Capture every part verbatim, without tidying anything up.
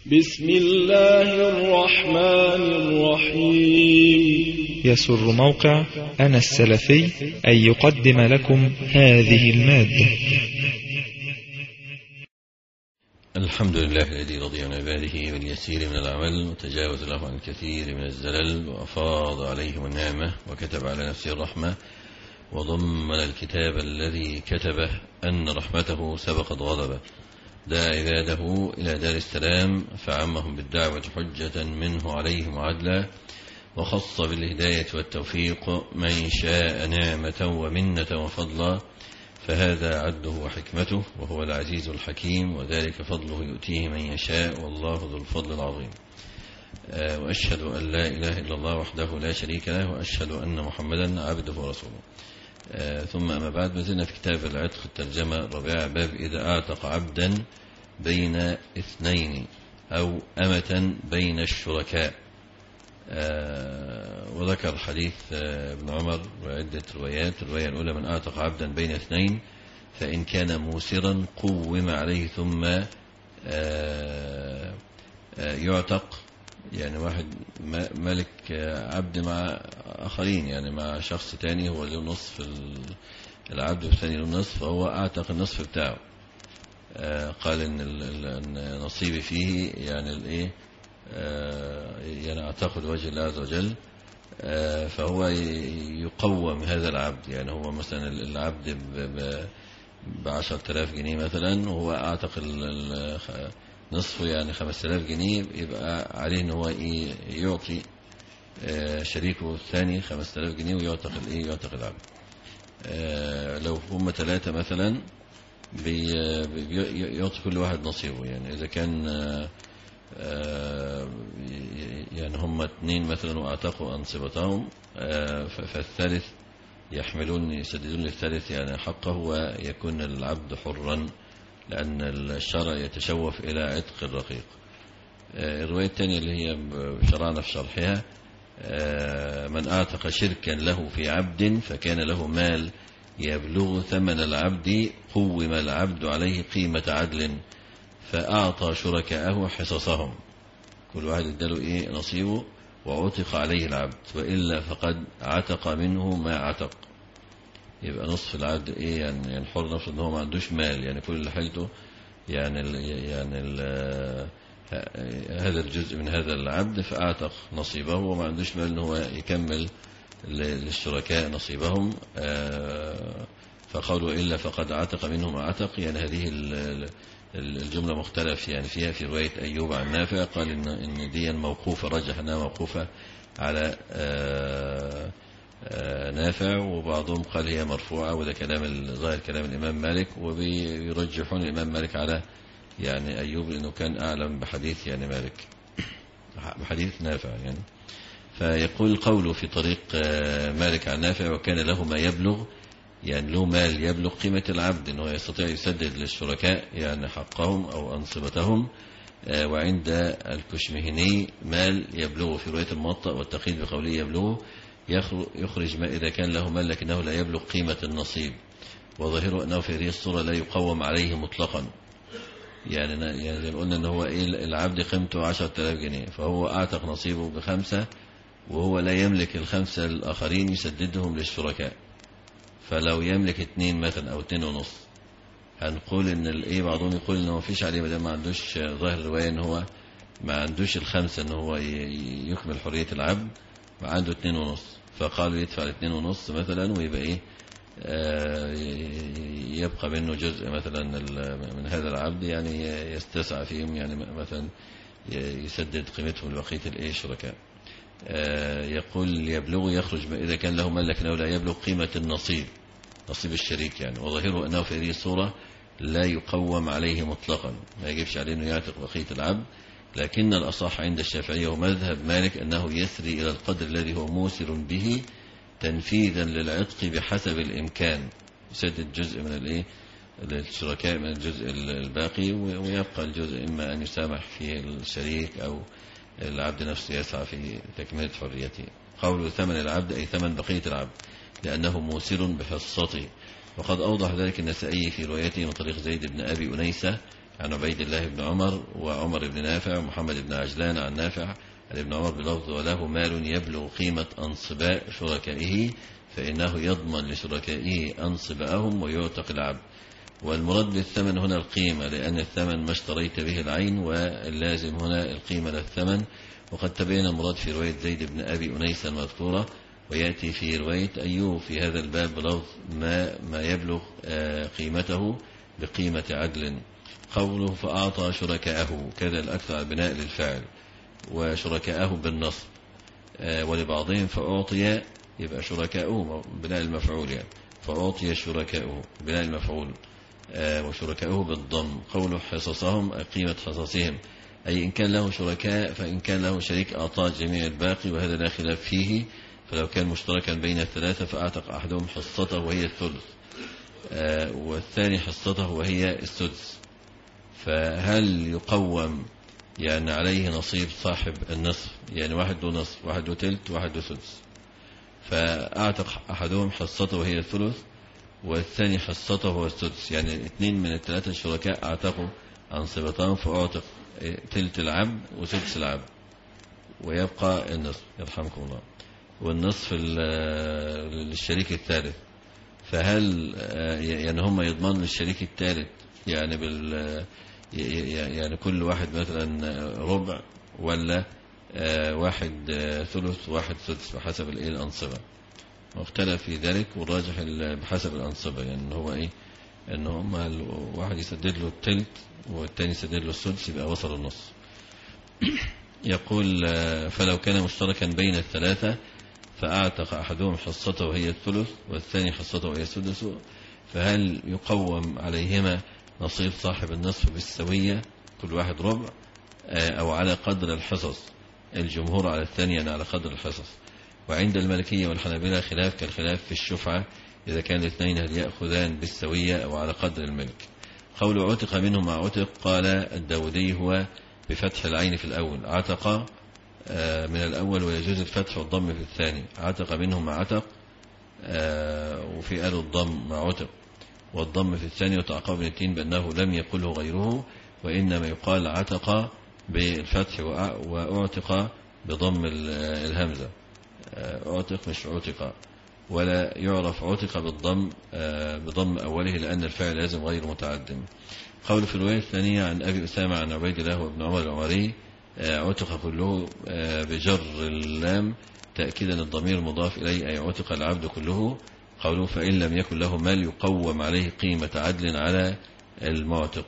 بسم الله الرحمن الرحيم. يسر موقع أنا السلفي أن يقدم لكم هذه المادة. الحمد لله الذي رضي عن عباده باليسير من العمل وتجاوز له عن الكثير من الزلل وأفاض عليهم النعمة وكتب على نفسه الرحمة وضمن الكتاب الذي كتبه أن رحمته سبقت غضبه، دعا عباده إلى دار السلام فعمهم بالدعوة حجة منه عليهم عدلا، وخص بالهداية والتوفيق من شاء نعمة ومنة وفضلا، فهذا عده وحكمته وهو العزيز الحكيم، وذلك فضله يؤتيه من يشاء والله ذو الفضل العظيم. وأشهد أن لا إله إلا الله وحده لا شريك له، وأشهد أن محمدا عبده ورسوله. ثم أما بعد، مازلنا في كتاب العتق الترجمة الرابعة، باب إذا أعتق عبدا بين اثنين أو أمة بين الشركاء. وذكر حديث ابن عمر وعدة روايات. الرواية الأولى: من أعتق عبدا بين اثنين فإن كان موسرا قوم عليه ثم يعتق، يعني واحد ملك عبد مع آخرين، يعني مع شخص تاني هو له نصف العبد والثاني له نصف، فهو أعتق النصف بتاعه. قال إن نصيبي فيه يعني الإيه يعني أعتقد وجه الله عز وجل، فهو يقوم هذا العبد، يعني هو مثلا العبد بعشرة آلاف جنيه مثلا، وهو أعتق نصفه يعني خمسة آلاف جنيه، يبقى عليه إن هو يعطي شريكه الثاني خمسة آلاف جنيه ويعتق الإيه يعتق العبد. لو هم ثلاثة مثلا بيعطي كل واحد نصيبه، يعني إذا كان يعني هم اثنين مثلا واعتقوا أنصبتهم، فالثالث يحملون يسددون للثالث يعني حقه ويكون العبد حرا، لأن الشرع يتشوف إلى عتق الرقيق. الرواية الثانية اللي هي شرعنا في شرحها: من أعتق شركا له في عبد فكان له مال يبلغ ثمن العبد قوم العبد عليه قيمة عدل فأعطى شركاءه حصصهم، كل واحد اداله إيه نصيبه وعتق عليه العبد، وإلا فقد عتق منه ما عتق. يبقى نصف العبد إيه يعني الحر نفسه إن هو ما عندوش مال، يعني كل اللي حيلته يعني ال يعني ال هذا الجزء من هذا العبد، فأعتق نصيبه وما عندوش مال إن هو يكمل للشركاء نصيبهم. فقالوا إلا فقد عتق منه ما عتق، يعني هذه الجملة مختلف يعني فيها. في رواية أيوب عن نافع قال إن إن دي موقوفة، رجح أنها موقوفة على نافع، وبعضهم قال هي مرفوعة، وده كلام ظاهر كلام الإمام مالك، وبيرجحون الإمام مالك على يعني أيوب لأنه كان أعلم بحديث يعني مالك بحديث نافع يعني. فيقول قوله في طريق مالك عن نافع: وكان له ما يبلغ، يعني له مال يبلغ قيمة العبد، أنه يستطيع يسدد للشركاء يعني حقهم أو أنصبتهم. وعند الكشمهني مال يبلغه في رواية الموطأ والتقييد بقوله يبلغه، يخرج ما إذا كان له مال لكنه لا يبلغ قيمة النصيب، وظاهره أنه في هذه الصورة لا يقوم عليه مطلقا، يعني يعني زي ما قلنا أنه هو إيه العبد قيمته عشرة آلاف جنيه، فهو أعتق نصيبه بخمسة وهو لا يملك الخمسة الآخرين يسددهم للشركاء. فلو يملك اثنين مثلا أو اثنين ونص، هنقول إن الإيه بعضهم يقول إنه ما فيش عليه بدل ما عندوش ظاهر الرواية إن هو ما عندوش الخمسة إن هو يكمل حرية العبد، ما عنده اثنين ونص، فقالوا يدفع الاثنين ونص مثلا ويبقى إيه آه يبقى منه جزء مثلا من هذا العبد يعني يستسعى فيهم، يعني مثلا يسدد قيمتهم لبقية الإيه الشركاء. آه يقول يبلغ يخرج ما إذا كان له مال لكنه لا يبلغ قيمة النصيب، نصيب الشريك يعني، وظاهره أنه في هذه الصورة لا يقوم عليه مطلقا، ما يجبش عليه أنه يعتق بقية العبد. لكن الأصح عند الشافعية ومذهب مالك أنه يسري إلى القدر الذي هو موسر به تنفيذا للعتق بحسب الإمكان، يسدد جزء من الإيه للشركاء من الجزء الباقي، ويبقى الجزء إما أن يسامح فيه الشريك أو العبد نفسه يسعى في تكملة حريته. قول ثمن العبد أي ثمن بقية العبد، لأنه موسر بحصته. وقد أوضح ذلك النسائي في روايته من طريق زيد بن أبي أنيسة عن عبيد الله بن عمر وعمر بن نافع ومحمد بن عجلان عن نافع عن ابن عمر بلفظ وله مال يبلغ قيمة أنصباء شركائه فإنه يضمن لشركائه أنصباءهم ويعتق العبد. والمراد بالثمن هنا القيمة، لأن الثمن ما اشتريت به العين، واللازم هنا القيمة للثمن. وقد تبين المراد في رواية زيد بن أبي أنيس المذكورة، ويأتي في رواية أيوب في هذا الباب بلفظ ما, ما يبلغ قيمته بقيمة عدل. قوله فأعطى شركاءه، كذا الأكثر على بناء للفعل، وشركاءه بالنصب، ولبعضهم فأعطي يبقى شركاءه بناء المفعول، يعني فأعطي شركاءه بناء المفعول، وشركاءه بالضم. قوله حصصهم قيمة حصصهم، أي إن كان له شركاء فإن كان له شريك أعطاه جميع الباقي، وهذا لا خلاف فيه. فلو كان مشتركا بين الثلاثة فأعتق أحدهم حصته وهي الثلث، والثاني حصته وهي السدس، فهل يقوم يعني عليه نصيب صاحب النصف؟ يعني واحد له نصف، واحد له تلت، واحد له سدس، فأعتق أحدهم حصته وهي الثلث والثاني حصته هو السدس، يعني اثنين من الثلاثة الشركاء أعتقوا أنصبتهم، فأعتق تلت العبد وسدس العبد، ويبقى النصف يرحمكم الله، والنصف للشريك الثالث. فهل يعني هم يضمنوا للشريك الثالث يعني بال يعني كل واحد مثلا ربع، ولا واحد ثلث واحد سدس بحسب الايه الأنصبة؟ واختلف في ذلك، والراجح بحسب الأنصبة، يعني هو ايه ان هم واحد يسدد له الثلث والثاني يسدد له السدس، يبقى وصل النص. يقول فلو كان مشتركا بين الثلاثة فأعتق أحدهم حصته وهي الثلث والثاني حصته وهي السدس، فهل يقوم عليهما نصيب صاحب النصف بالسوية كل واحد ربع، أو على قدر الحصص؟ الجمهور على الثاني، يعني على قدر الحصص. وعند المالكية والحنابلة خلاف كالخلاف في الشفعة، إذا كان الاثنين هل يأخذان بالسوية أو على قدر الملك. قول عتق منه مع عتق، قال الداودي هو بفتح العين في الأول، عتق من الأول ويجوز الفتح والضم في الثاني، عتق منه مع عتق، وفي قالوا الضم مع عتق والضم في الثاني، وتعقب من التين بأنه لم يقله غيره، وإنما يقال عتق بالفتح وأعتق بضم الهمزة، أعتق مش عتق، ولا يعرف عتق بالضم بضم أوله لأن الفعل لازم غير متعدم. قول في الرواية الثانية عن أبي أسامة عن عبيد الله وابن عمر العمري، عتق كله بجر اللام تأكيدا الضمير المضاف إليه، أي عتق العبد كله. قوله فإن لم يكن له مال يقوم عليه قيمة عدل على المعتق،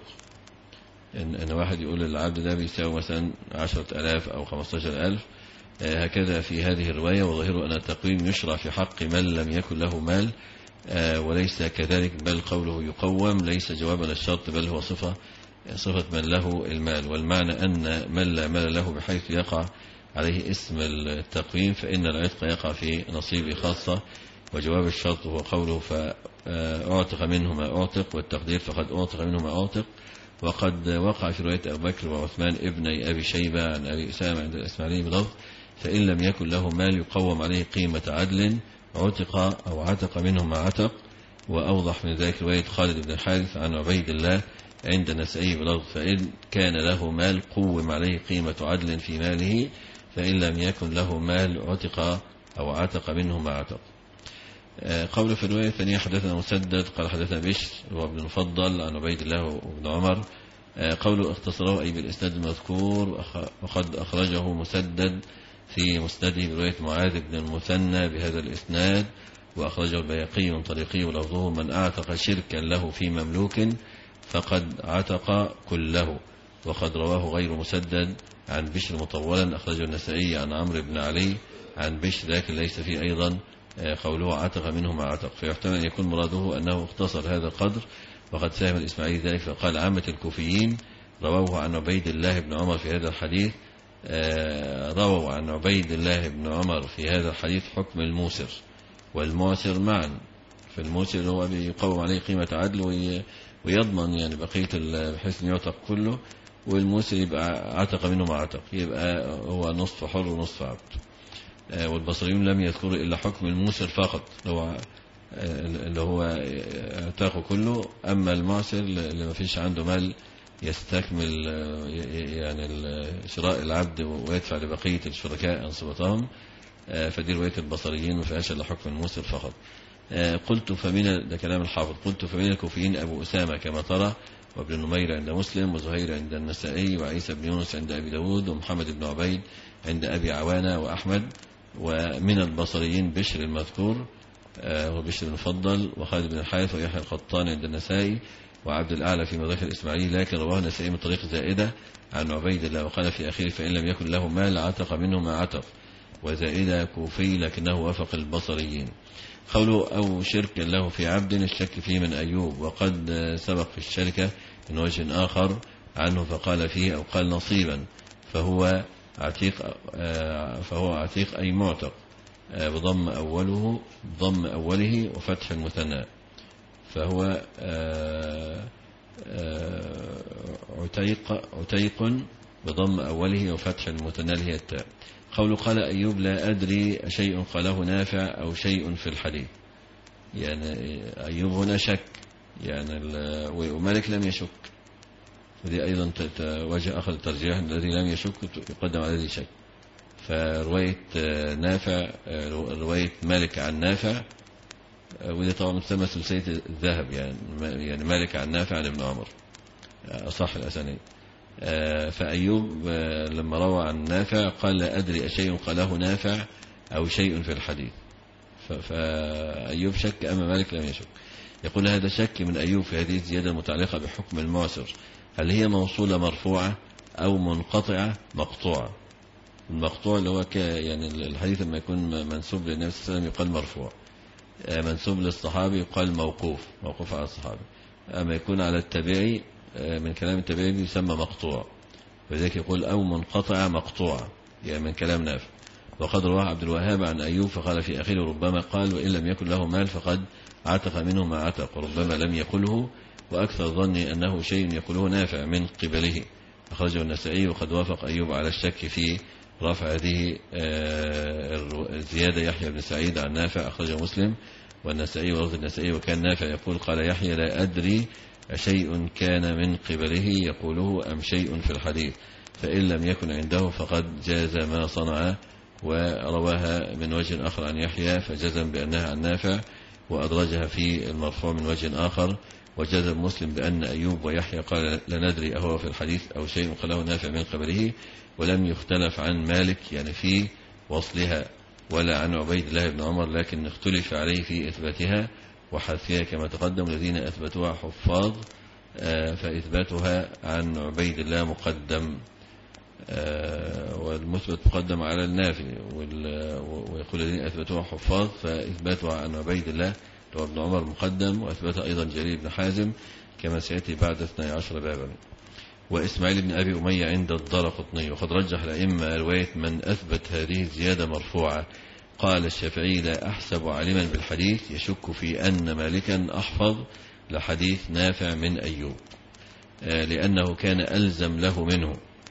إن, إن واحد يقول العبد ده بيساوي مثلا عشرة ألاف أو خمستاشر ألف، هكذا في هذه الرواية. وظاهره أن التقويم يشرع في حق من لم يكن له مال، وليس كذلك، بل قوله يقوم ليس جوابا للشرط، بل هو صفة صفة من له المال. والمعنى أن من لا مال له بحيث يقع عليه اسم التقويم، فإن العتق يقع في نصيبه خاصة. وجواب الشرط هو قوله فأعتق منه ما أعتق، والتقدير فقد أعتق منه ما أعتق. وقد وقع في رواية أبو بكر وعثمان ابني أبي شيبة عن أبي أسامة عند الإسماعيلي بلفظ فإن لم يكن له مال يقوم عليه قيمة عدل، عتق أو عتق منه ما عتق. وأوضح من ذلك رواية خالد بن الحارث عن عبيد الله عند النسائي بلفظ فإن كان له مال قوم عليه قيمة عدل في ماله، فإن لم يكن له مال عتق أو عتق منه ما عتق. قول في الرواية الثانية حدثنا مسدد قال حدثنا بشر وابن المفضل عن عبيد الله وابن عمر. قوله اختصره أي بالإسناد المذكور، وقد أخرجه مسدد في مسنده برواية معاذ بن المثنى بهذا الإسناد، وأخرجه البيهقي من طريقه ولفظه من أعتق شركا له في مملوك فقد عتق كله. وقد رواه غير مسدد عن بشر مطولا، أخرجه النسائي عن عمرو بن علي عن بشر، لكن ليس فيه أيضا قوله عتق منه ما عتق، فيحتمل أن يكون مراده أنه اختصر هذا القدر. وقد ساهم الإسماعيلي ذلك فقال عامة الكوفيين رووه عن عبيد الله بن عمر في هذا الحديث، رووا عن عبيد الله بن عمر في هذا الحديث حكم الموسر والمعسر معا. في الموسر هو بيقوم عليه قيمة عدل ويضمن يعني بقية بحيث أن يعتق كله، والموسر يبقى عتق منه ما عتق، يبقى هو نصف حر ونصف عبد. والبصريون لم يذكروا إلا حكم الموسر فقط اللي هو اعتاقه كله، أما المعسر اللي ما فيش عنده مال يستكمل يعني شراء العبد ويدفع لبقية الشركاء أنصبتهم، فدي رواية البصريين وفيهاش إلا حكم الموسر فقط. قلت فمن ده كلام الحافظ، قلت فمن الكوفيين أبو أسامة كما ترى، وابن نمير عند مسلم، وزهير عند النسائي، وعيسى بن يونس عند أبي داود، ومحمد بن عبيد عند أبي عوانة وأحمد. ومن البصريين بشر المذكور وبشر المفضل، وخالد بن الحارث، ويحيى القطان عند النسائي، وعبد الأعلى في مذاكر الإسماعيلي، لكن رواه النسائي من طريق زائدة عن عبيد الله، وقال في أخير فإن لم يكن له مال عتق منه ما عتق، وزائدة كوفي لكنه وافق البصريين. قوله أو شرك له في عبد، الشك فيه من أيوب، وقد سبق في الشركة من وجه آخر عنه فقال فيه أو قال نصيبا، فهو عتيق فهو عتيق أي معتق، بضم أوله ضم أوله وفتح المثنى، فهو عتيق عتيق بضم أوله وفتح المثنى اللي هي التاء. قول قال أيوب لا أدري شيء قاله نافع أو شيء في الحديث، يعني أيوب هنا شك، يعني ومالك لم يشك، ودي أيضا وجه آخر الترجيح الذي لم يشك يقدم على الذي شك. فرواية نافع رواية مالك عن نافع، ودي طبعا مسمى سلسلة الذهب، يعني يعني مالك عن نافع عن ابن عمر أصح الأسانيد. فأيوب لما روى عن نافع قال لا أدري أشيء قاله نافع أو شيء في الحديث، فأيوب شك أما مالك لم يشك. يقول هذا شك من أيوب في هذه الزيادة المتعلقة بحكم المعسر، هل هي موصولة مرفوعة أو منقطعة مقطوعة؟ المقطوع اللي هو يعني الحديث لما يكون منسوب للنبي صلى الله عليه وسلم يقال مرفوع، منسوب للصحابي يقال موقوف موقوف على الصحابي، أما يكون على التابعي من كلام التابعي يسمى مقطوع، وذلك يقول أو منقطع مقطوع يعني من كلام نافع. وقد رواه عبد الوهاب عن أيوب فقال في أخير ربما قال وإن لم يكن له مال فقد عتق منه ما عتق، وربما لم يقله، وأكثر ظني أنه شيء يقوله نافع من قبله. أخرجه النسائي، وقد وافق أيوب على الشك في رفع هذه الزيادة يحيى بن سعيد عن نافع، أخرجه مسلم والنسائي ولفظ النسائي، وكان نافع يقول قال يحيى لا أدري شيء كان من قبله يقوله أم شيء في الحديث، فإن لم يكن عنده فقد جاز ما صنع. ورواها من وجه آخر عن يحيى فجزم بأنها عن نافع، وأدرجها في المرفوع من وجه آخر، وجزم مسلم بأن أيوب ويحيى قال لا ندري أهو في الحديث أو شيء قاله نافع من قبله، ولم يختلف عن مالك يعني في وصلها ولا عن عبيد الله بن عمر، لكن اختلف عليه في إثباتها وحذفها كما تقدم. الذين أثبتوها حفاظ فإثباتها عن عبيد الله مقدم، والمثبت مقدم على النافي، ويقول الذين أثبتوها حفاظ فإثباتها عن عبيد الله وابن عمر مقدم، وأثبتها أيضا جرير بن حازم كما سيأتي بعد اثني عشر بابا. وإسماعيل بن أبي أمية عند الدارقطني. وقد رجح الأئمة رواية من أثبت هذه الزيادة مرفوعة. قال الشافعي لا أحسب عالما بالحديث يشك في أن مالكا أحفظ لحديث نافع من أيوب، لأنه كان ألزم له منه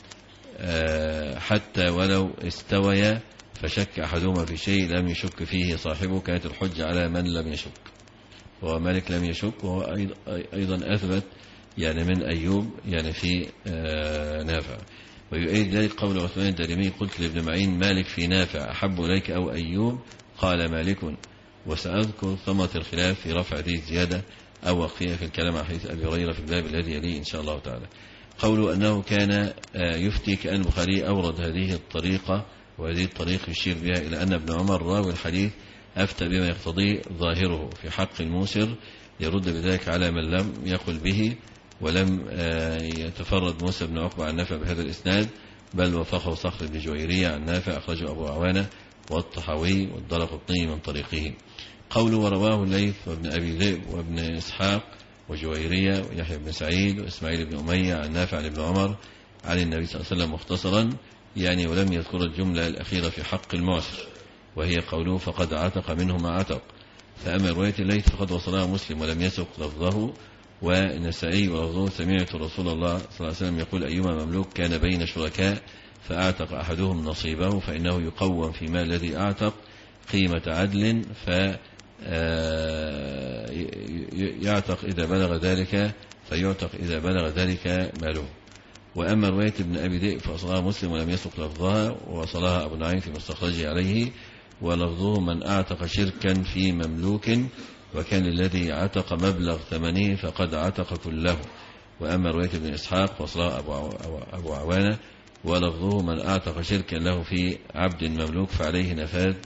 حتى ولو استويا فشك أحدهما في شيء لم يشك فيه صاحبه كانت الحجة على من لم يشك، ومالك لم يشك، وهو أيضا أثبت يعني من أيوب يعني في نافع. ويؤيد ذلك قول عثمان الدارمي قلت لابن معين مالك في نافع أحب إليك أو أيوب؟ قال مالك. وسأذكر ثمرة الخلاف في رفع هذه الزيادة أو وقفها في الكلام عن حديث أبي هريرة في الباب الذي يليه إن شاء الله تعالى. قوله أنه كان يفتي كأن البخاري أورد هذه الطريقة، وهذه الطريقة يشير بها إلى أن ابن عمر راوي الحديث أفتى بما يقتضيه ظاهره في حق الموسر، يرد بذلك على من لم يقل به. ولم يتفرد موسى بن عقبة عن نافع بهذا الإسناد، بل وفقه صخر بن جويرية عن نافع أخرجه أبو عوانة والطحاوي والدارقطني من طريقه. قوله ورواه الليث وابن أبي ذئب وابن إسحاق وجويرية ويحيى بن سعيد وإسماعيل بن أمية عن نافع عن ابن عمر عن النبي صلى الله عليه وسلم مختصرا، يعني ولم يذكر الجملة الأخيرة في حق المعسر وهي قوله فقد عتق منه ما عتق. فأما رواية الليث فقد وصلها مسلم ولم يسق لفظه، والنسائي ولفظه سمعت رسول الله صلى الله عليه وسلم يقول أيما مملوك كان بين شركاء فأعتق أحدهم نصيبه فإنه يقوم في مال الذي أعتق قيمة عدل، ف يعتق إذا بلغ ذلك فيعتق إذا بلغ ذلك ماله. وأما رواية ابن أبي ذئب فأصلها مسلم ولم يسق لفظها، ووصلها أبو نعيم في مستخرجه عليه، ولفظه من أعتق شركا في مملوك وكان الذي عتق مبلغ ثمنه فقد عتق كله. وأما رواية ابن إسحاق فأصلها أبو عوانة، ولفظه من أعتق شركا له في عبد مملوك فعليه نفاذ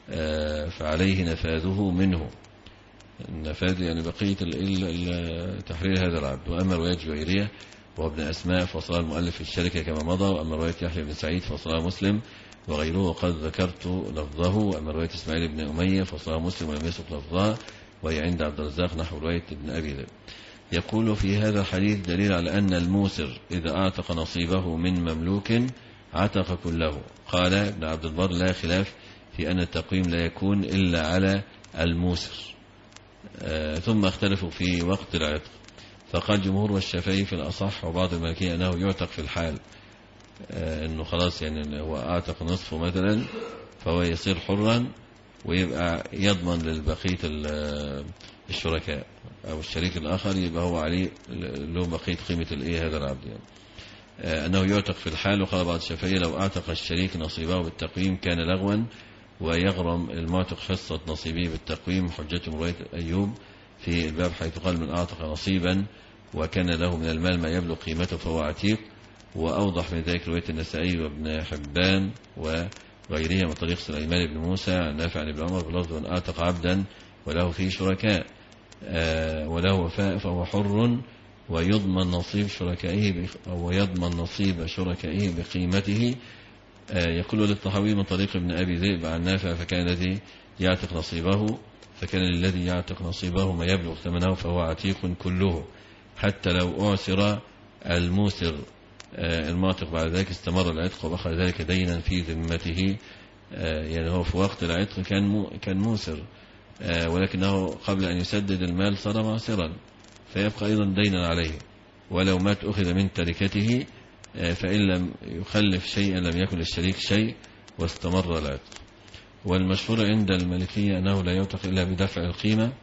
فعليه نفاذه منه، النفاذ يعني بقية تحرير هذا العبد. وأما رواية جويرية وابن أسماء فصلها المؤلف في الشركة كما مضى. وأما رواية يحيى بن سعيد فصلها مسلم وغيره وقد ذكرت لفظه. وأما رواية إسماعيل بن أمية فصلها مسلم ولم يسق لفظها، وهي عند عبد الرزاق نحو رواية ابن أبي ذئب. يقول في هذا الحديث دليل على أن الموسر إذا أعتق نصيبه من مملوك عتق كله. قال ابن عبد البر لا خلاف في أن التقويم لا يكون إلا على الموسر. آه ثم اختلفوا في وقت العتق، فقال جمهور والشافعي في الأصح وبعض المالكية أنه يعتق في الحال، آه أنه خلاص يعني هو أعتق نصفه مثلا فهو يصير حرا ويبقى يضمن للبقية الشركاء أو الشريك الآخر، يبقى هو عليه له بقية قيمة الإيه هذا العبد يعني. آه أنه يعتق في الحال. وقال بعض الشافعية لو أعتق الشريك نصيبه بالتقويم كان لغوا ويغرم المعتق حصة نصيبه بالتقويم. حجة رواية أيوب في الباب حيث قال من أعتق نصيبا وكان له من المال ما يبلغ قيمته فهو عتيق. وأوضح من ذلك رواية النسائي وابن حبان وغيرها من طريق سليمان بن موسى عن نافع عن ابن عمر بلفظ من أعتق عبدا وله فيه شركاء آه وله وفاء فهو حر ويضمن نصيب شركائه أو يضمن نصيب شركائه بقيمته. آه يقول للطحاوي من طريق ابن أبي ذئب عن نافع فكان الذي يعتق نصيبه فكان الذي يعتق نصيبه ما يبلغ ثمنه فهو عتيق كله، حتى لو أعسر الموسر آه المعتق بعد ذلك استمر العتق وبقى ذلك دينا في ذمته. آه يعني هو في وقت العتق كان مو كان موسر آه ولكنه قبل أن يسدد المال صار معسرا فيبقى أيضا دينا عليه، ولو مات أخذ من تركته آه فإن لم يخلف شيئا لم يكن للشريك شيء واستمر العتق. والمشهور عند المالكية أنه لا يعتق إلا بدفع القيمة،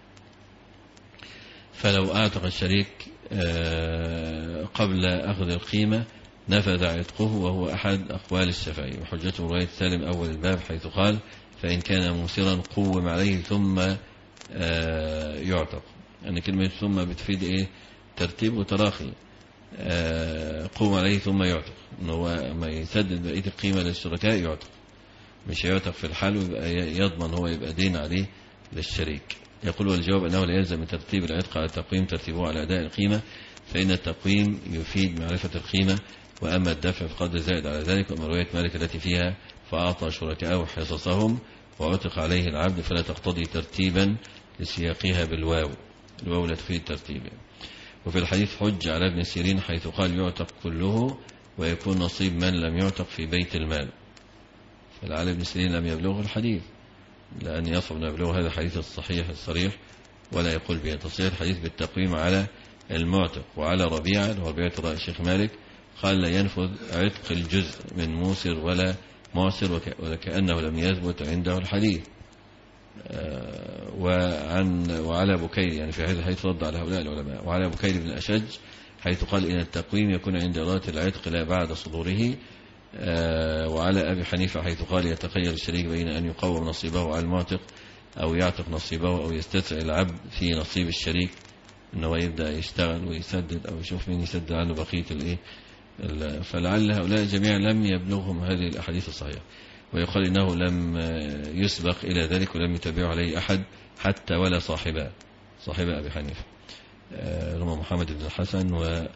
فلو أعتق الشريك آه قبل أخذ القيمة نفذ عتقه، وهو أحد أقوال الشافعي. وحجته رواية سالم أول الباب حيث قال فإن كان موسرا قوم عليه ثم آه يعتق. يعني كلمة ثم بتفيد إيه؟ ترتيب وتراخي. آه قوم عليه ثم يعتق، إنه هو ما يسدد بقية القيمة للشركاء يعتق، مش يعتق في الحال ويبقى يضمن هو يبقى دين عليه للشريك. يقول والجواب أنه لا يلزم من ترتيب العتق على التقويم ترتيبه على أداء القيمة، فإن التقويم يفيد معرفة القيمة، وأما الدفع فقد زائد على ذلك. وأما رواية مالك التي فيها فأعطى شركاءه حصصهم وعتق عليه العبد فلا تقتضي ترتيبا لسياقها بالواو، الواو لا تفيد ترتيبا. وفي الحديث حج على ابن سيرين حيث قال يعتق كله ويكون نصيب من لم يعتق في بيت المال، فلعل ابن سيرين لم يبلغه الحديث، لأن يصعب أن يبلغ هذا الحديث الصحيح الصريح ولا يقول به. تصحيح الحديث بالتقويم على المعتق. وعلى ربيعة اللي هو ربيعة رأي الشيخ مالك قال لا ينفذ عتق الجزء من موسر ولا معسر وكأنه لم يثبت عنده الحديث. آه وعن وعلى بكير يعني في هذا الحديث رد على هؤلاء العلماء. وعلى بكير بن أشج حيث قال إن التقويم يكون عند إرادة العتق لا بعد صدوره. آه وعلى أبي حنيفة حيث قال يتخير الشريك بين أن يقوم نصيبه على المعتق أو يعتق نصيبه أو يستسع العبد في نصيب الشريك، أنه يبدأ يشتغل ويسدد أو يشوف مين يسدد عنه بقية الإيه. فلعل هؤلاء جميعا لم يبلغهم هذه الأحاديث الصحيحة. ويقال إنه لم يسبق إلى ذلك ولم يتبع عليه أحد حتى ولا صاحبه صاحب أبي حنيفة رمى محمد بن الحسن و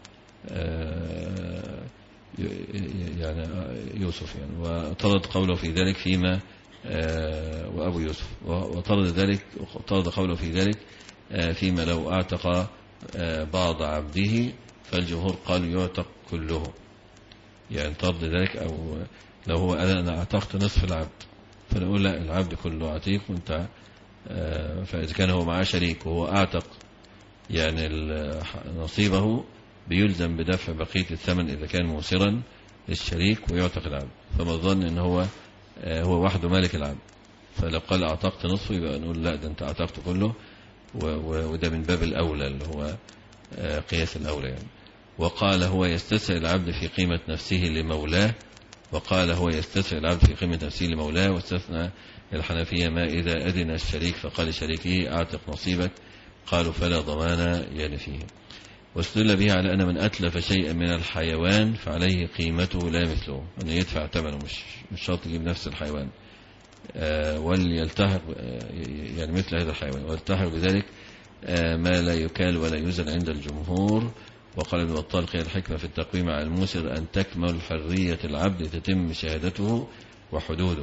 يعني يوسف يعني وطرد قوله في ذلك فيما وأبو يوسف وطرد ذلك وطرد قوله في ذلك فيما لو أعتق بعض عبده فالجمهور قال يعتق كله، يعني طرد ذلك. أو لو هو قال أنا أعتقت نصف العبد فنقول لا العبد كله عتيق وانت. فإذا كان هو معاه شريك وهو أعتق يعني نصيبه بيلزم بدفع بقية الثمن إذا كان موسرا للشريك ويعتق العبد، فما ظن إن هو هو وحده مالك العبد، فلو قال أعتقت نصفه يبقى نقول لا ده أنت أعتقت كله، وده من باب الأولى اللي هو قياس الأولى يعني. وقال هو يستسعي العبد في قيمة نفسه لمولاه، وقال هو يستسعي العبد في قيمة نفسه لمولاه. واستثنى الحنفية ما إذا أذن الشريك فقال لشريكه أعتق نصيبك، قالوا فلا ضمان يعني فيه. واستدل به على أن من أتلف شيئا من الحيوان فعليه قيمته لا مثله، أنه يدفع ثمنه، مش مش شرط يجيب نفس الحيوان. آه وليلتحق آه يعني مثل هذا الحيوان، ويلتحق بذلك آه ما لا يكال ولا يوزن عند الجمهور. وقال ابن بطال قيل الحكمة في التقويم على الموسر أن تكمل حرية العبد تتم شهادته وحدوده.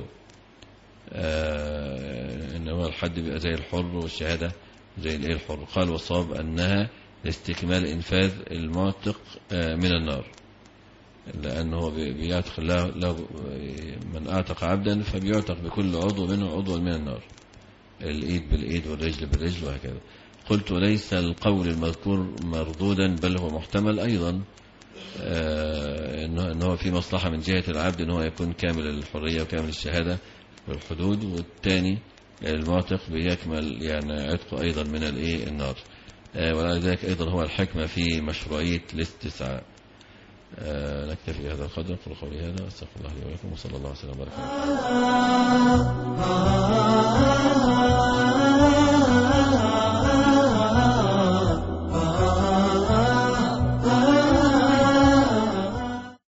آه إنما الحد بيبقى زي الحر والشهادة زي الإيه الحر. قال والصواب أنها لاستكمال إنفاذ المعتق آه من النار، لأنه بيعتق له من أعتق عبدا فبيعتق بكل عضو منه عضو من النار، الإيد بالإيد والرجل بالرجل وهكذا. قلت ليس القول المذكور مردودا بل هو محتمل أيضا، آه أنه في مصلحة من جهة العبد أنه يكون كامل الحرية وكامل الشهادة والحدود، والثاني المعتق بيكمل يعني عتقه أيضا من الإيه النار. آه ولذلك أيضا هو الحكمة في مشروعية الاستسعاء. آه نكتفي بهذا القدر. قل قولي هذا أستغفر الله لي ولكم وصلى الله وسلم وبارك على